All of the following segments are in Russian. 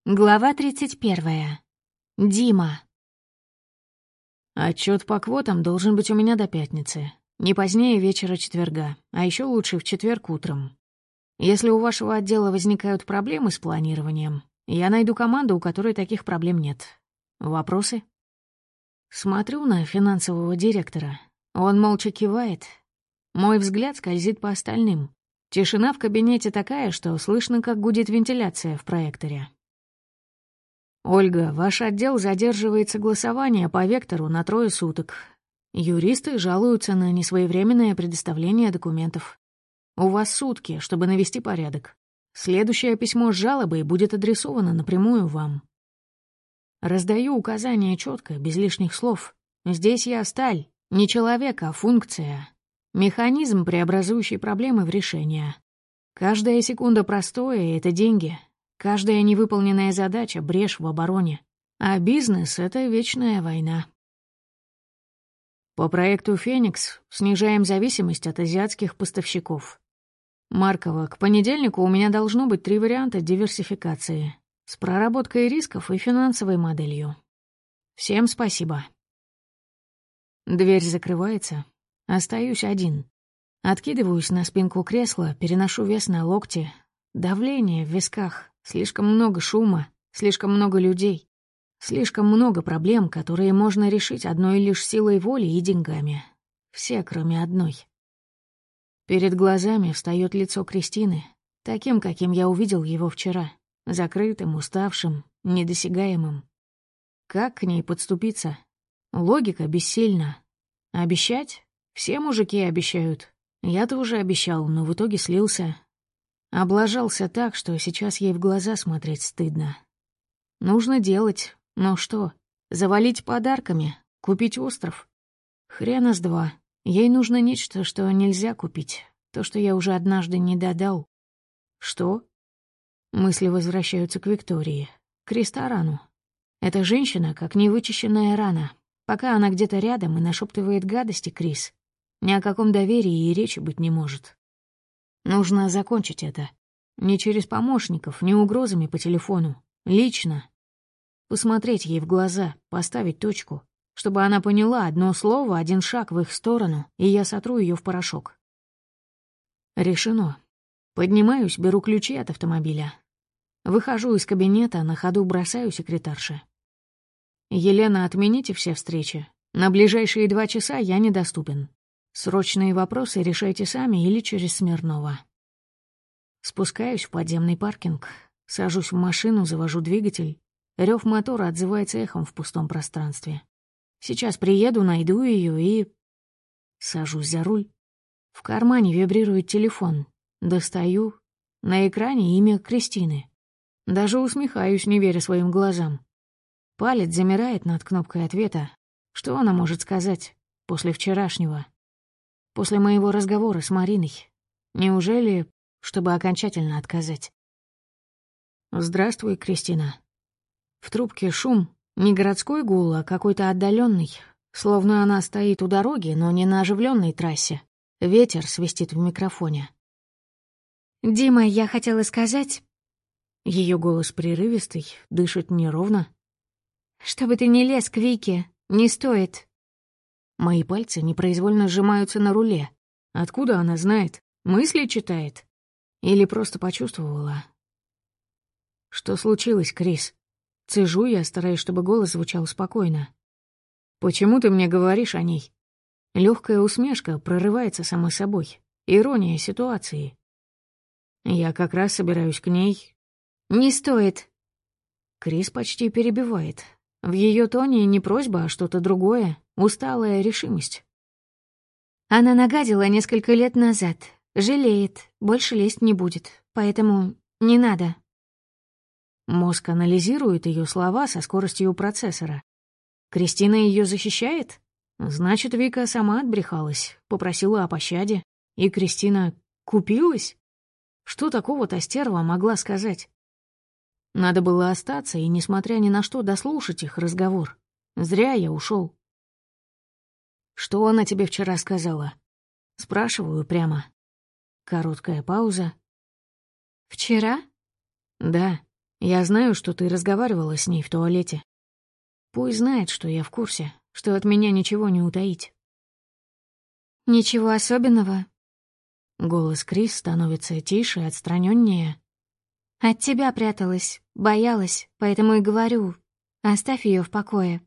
Глава 31. Дима. Отчет по квотам должен быть у меня до пятницы. Не позднее вечера четверга, а еще лучше в четверг утром. Если у вашего отдела возникают проблемы с планированием, я найду команду, у которой таких проблем нет. Вопросы? Смотрю на финансового директора. Он молча кивает. Мой взгляд скользит по остальным. Тишина в кабинете такая, что слышно, как гудит вентиляция в проекторе. «Ольга, ваш отдел задерживает согласование по вектору на 3 суток. Юристы жалуются на несвоевременное предоставление документов. У вас сутки, чтобы навести порядок. Следующее письмо с жалобой будет адресовано напрямую вам». Раздаю указания четко, без лишних слов. Здесь я сталь, не человек, а функция. Механизм, преобразующий проблемы в решения. Каждая секунда простоя — это деньги. Каждая невыполненная задача — брешь в обороне. А бизнес — это вечная война. По проекту «Феникс» снижаем зависимость от азиатских поставщиков. Маркова, к понедельнику у меня должно быть 3 варианта диверсификации. С проработкой рисков и финансовой моделью. Всем спасибо. Дверь закрывается. Остаюсь один. Откидываюсь на спинку кресла, переношу вес на локти. Давление в висках. Слишком много шума, слишком много людей, слишком много проблем, которые можно решить одной лишь силой воли и деньгами. Все, кроме одной. Перед глазами встает лицо Кристины, таким, каким я увидел его вчера, закрытым, уставшим, недосягаемым. Как к ней подступиться? Логика бессильна. Обещать? Все мужики обещают. Я тоже обещал, но в итоге слился. Облажался так, что сейчас ей в глаза смотреть стыдно. Нужно делать, но что? Завалить подарками? Купить остров? Хрена с два. Ей нужно нечто, что нельзя купить. То, что я уже однажды не додал. Что? Мысли возвращаются к Виктории. К ресторану. Эта женщина, как невычищенная рана. Пока она где-то рядом и нашептывает гадости Крис, ни о каком доверии и речи быть не может. Нужно закончить это. Не через помощников, не угрозами по телефону. Лично. Посмотреть ей в глаза, поставить точку, чтобы она поняла одно слово, один шаг в их сторону, и я сотру ее в порошок. Решено. Поднимаюсь, беру ключи от автомобиля. Выхожу из кабинета, на ходу бросаю секретарше. «Елена, отмените все встречи. На ближайшие 2 часа я недоступен. Срочные вопросы решайте сами или через Смирнова». Спускаюсь в подземный паркинг, сажусь в машину, завожу двигатель. Рев мотора отзывается эхом в пустом пространстве. Сейчас приеду, найду ее и... Сажусь за руль. В кармане вибрирует телефон. Достаю. На экране имя Кристины. Даже усмехаюсь, не веря своим глазам. Палец замирает над кнопкой ответа. Что она может сказать после вчерашнего? После моего разговора с Мариной. Неужели, чтобы окончательно отказать? «Здравствуй, Кристина». В трубке шум, не городской гул, а какой-то отдаленный, словно она стоит у дороги, но не на оживленной трассе. Ветер свистит в микрофоне. «Дима, я хотела сказать...» Ее голос прерывистый, дышит неровно. «Чтобы ты не лез к Вике, не стоит». Мои пальцы непроизвольно сжимаются на руле. Откуда она знает? Мысли читает? Или просто почувствовала? Что случилось, Крис? Цежу я, стараясь, чтобы голос звучал спокойно. Почему ты мне говоришь о ней? Легкая усмешка прорывается самой собой. Ирония ситуации. Я как раз собираюсь к ней. «Не стоит». Крис почти перебивает. В ее тоне не просьба, а что-то другое. Усталая решимость. Она нагадила несколько лет назад. Жалеет, больше лезть не будет. Поэтому не надо. Мозг анализирует ее слова со скоростью процессора. Кристина ее защищает? Значит, Вика сама отбрехалась, попросила о пощаде. И Кристина купилась? Что такого та стерва могла сказать? Надо было остаться и, несмотря ни на что, дослушать их разговор. Зря я ушел. «Что она тебе вчера сказала?» Спрашиваю прямо. Короткая пауза. «Вчера?» «Да. Я знаю, что ты разговаривала с ней в туалете. Пусть знает, что я в курсе, что от меня ничего не утаить». «Ничего особенного. Голос Крис становится тише, отстранённее. От тебя пряталась, боялась, поэтому и говорю. Оставь ее в покое».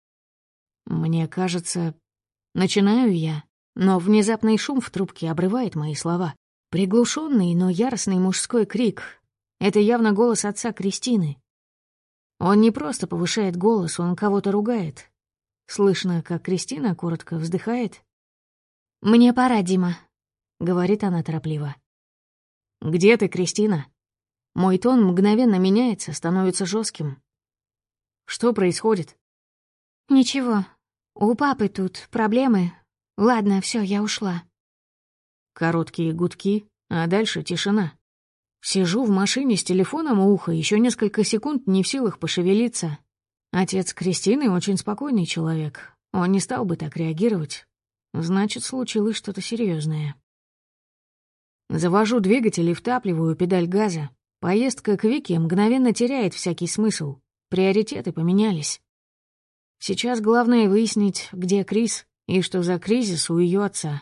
Мне кажется... Начинаю я, но внезапный шум в трубке обрывает мои слова. Приглушенный, но яростный мужской крик. Это явно голос отца Кристины. Он не просто повышает голос, он кого-то ругает. Слышно, как Кристина коротко вздыхает. «Мне пора, Дима», — говорит она торопливо. «Где ты, Кристина?» Мой тон мгновенно меняется, становится жестким. Что происходит? «Ничего. У папы тут проблемы. Ладно, все, я ушла». Короткие гудки, а дальше тишина. Сижу в машине с телефоном у уха, еще несколько секунд не в силах пошевелиться. Отец Кристины очень спокойный человек. Он не стал бы так реагировать. Значит, случилось что-то серьезное. Завожу двигатель и втапливаю педаль газа. Поездка к Вике мгновенно теряет всякий смысл. Приоритеты поменялись. Сейчас главное выяснить, где Крис и что за кризис у ее отца.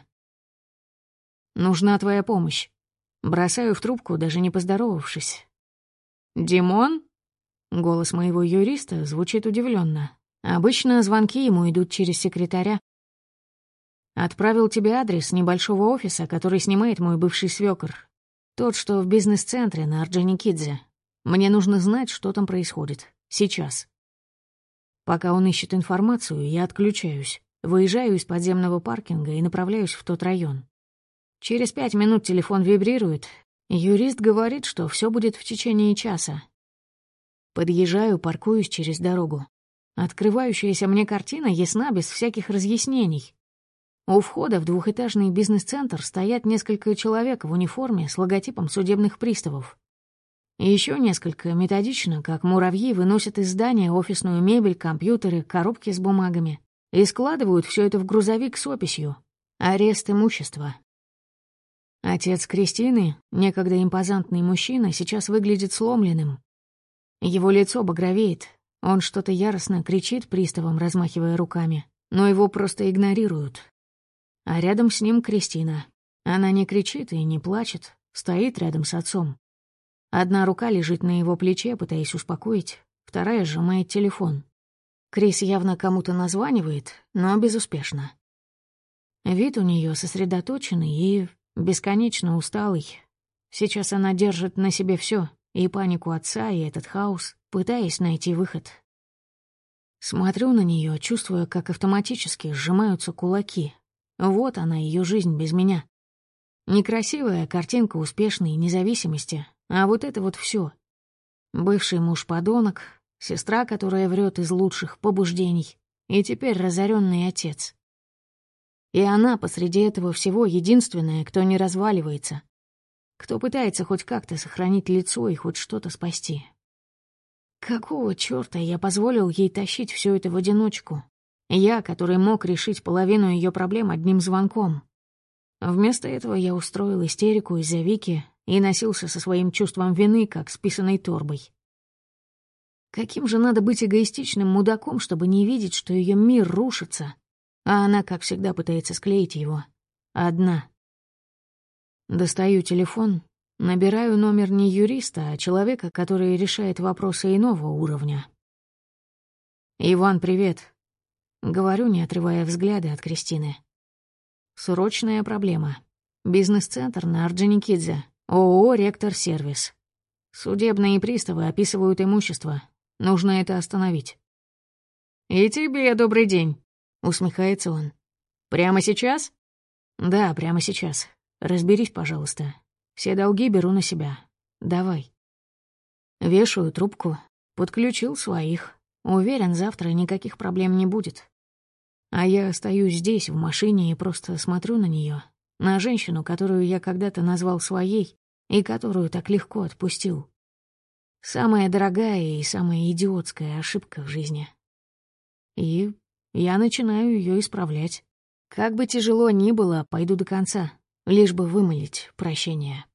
«Нужна твоя помощь». Бросаю в трубку, даже не поздоровавшись. «Димон?» Голос моего юриста звучит удивленно. Обычно звонки ему идут через секретаря. «Отправил тебе адрес небольшого офиса, который снимает мой бывший свёкор. Тот, что в бизнес-центре на Орджоникидзе. Мне нужно знать, что там происходит. Сейчас». Пока он ищет информацию, я отключаюсь, выезжаю из подземного паркинга и направляюсь в тот район. Через 5 минут телефон вибрирует. Юрист говорит, что все будет в течение часа. Подъезжаю, паркуюсь через дорогу. Открывающаяся мне картина ясна без всяких разъяснений. У входа в двухэтажный бизнес-центр стоят несколько человек в униформе с логотипом судебных приставов. И еще несколько методично, как муравьи, выносят из здания офисную мебель, компьютеры, коробки с бумагами и складывают все это в грузовик с описью «Арест имущества». Отец Кристины, некогда импозантный мужчина, сейчас выглядит сломленным. Его лицо багровеет, он что-то яростно кричит приставам, размахивая руками, но его просто игнорируют. А рядом с ним Кристина. Она не кричит и не плачет, стоит рядом с отцом. Одна рука лежит на его плече, пытаясь успокоить, вторая сжимает телефон. Крис явно кому-то названивает, но безуспешно. Вид у нее сосредоточенный и бесконечно усталый. Сейчас она держит на себе все, и панику отца, и этот хаос, пытаясь найти выход. Смотрю на нее, чувствуя, как автоматически сжимаются кулаки. Вот она, ее жизнь без меня. Некрасивая картинка успешной независимости, а вот это вот все. Бывший муж-подонок, сестра, которая врет из лучших побуждений, и теперь разоренный отец. И она посреди этого всего единственная, кто не разваливается, кто пытается хоть как-то сохранить лицо и хоть что-то спасти. Какого чёрта я позволил ей тащить все это в одиночку? Я, который мог решить половину ее проблем одним звонком. Вместо этого я устроил истерику из-за Вики и носился со своим чувством вины, как с писаной торбой. Каким же надо быть эгоистичным мудаком, чтобы не видеть, что ее мир рушится, а она, как всегда, пытается склеить его. Одна. Достаю телефон, набираю номер не юриста, а человека, который решает вопросы иного уровня. «Иван, привет», — говорю, не отрывая взгляда от Кристины. «Срочная проблема. Бизнес-центр на Орджоникидзе, ООО «Ректор Сервис». Судебные приставы описывают имущество. Нужно это остановить». «И тебе добрый день», — усмехается он. «Прямо сейчас?» «Да, прямо сейчас. Разберись, пожалуйста. Все долги беру на себя. Давай». Вешаю трубку. Подключил своих. Уверен, завтра никаких проблем не будет. А я остаюсь здесь, в машине, и просто смотрю на нее, на женщину, которую я когда-то назвал своей и которую так легко отпустил. Самая дорогая и самая идиотская ошибка в жизни. И я начинаю ее исправлять. Как бы тяжело ни было, пойду до конца, лишь бы вымолить прощение.